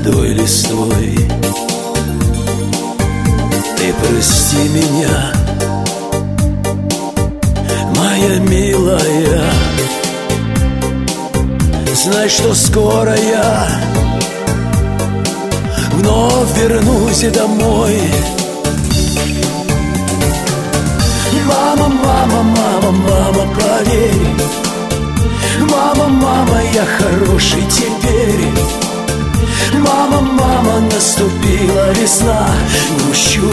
молодой листвой. Ты прости меня, моя милая, знай, что скоро я вновь вернусь домой. Мама, мама, мама, мама, поверь, мама, мама, я хороший теперь. Мама, мама, наступила весна, грущу,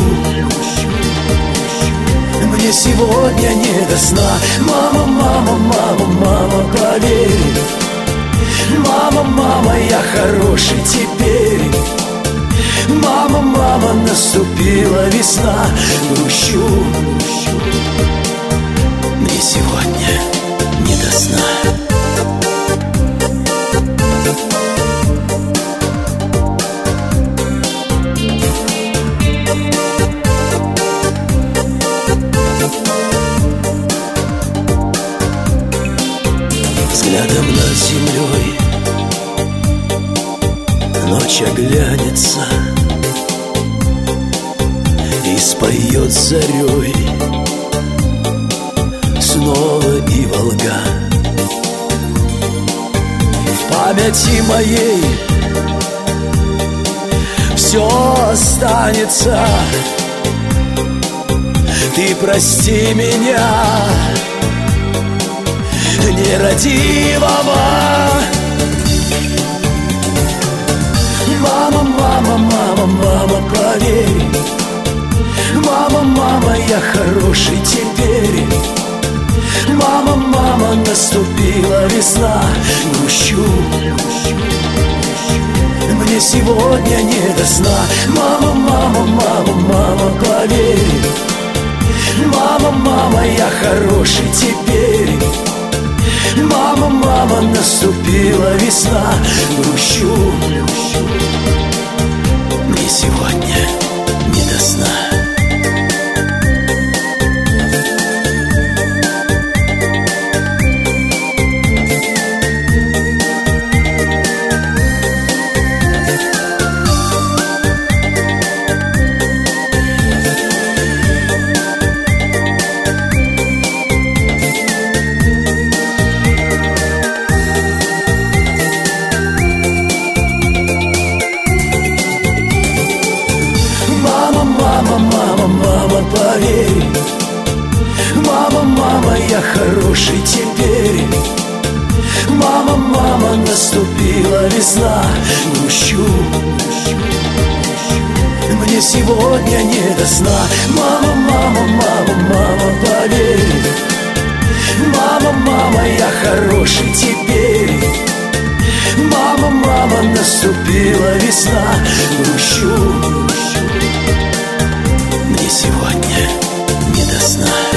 мне сегодня не до сна. Мама, мама, мама, мама, поверь, мама, мама, я хороший теперь. Мама, мама, наступила весна, грущу, мне сегодня не до сна. Взглядом над землей ночь оглянется и споет зарей снова и Волга. В памяти моей все останется. Ты прости меня, нерадивого. Мама, мама, мама, мама, поверь, мама, мама, я хороший теперь. Мама, мама, наступила весна, грущу, мне сегодня не до сна. Мама, мама, мама, мама, поверь, мама, мама, я хороший теперь. Мама, мама, наступила весна, грущу, мне сегодня не до сна. Мама, мама, мама, поверь, мама, мама, я хороший теперь. Мама, мама, наступила весна, грущу, мне сегодня не до сна. Мама, мама, мама, мама, поверь, мама, мама, я хороший теперь. Мама, мама, наступила весна, грущу, мне сегодня не до сна.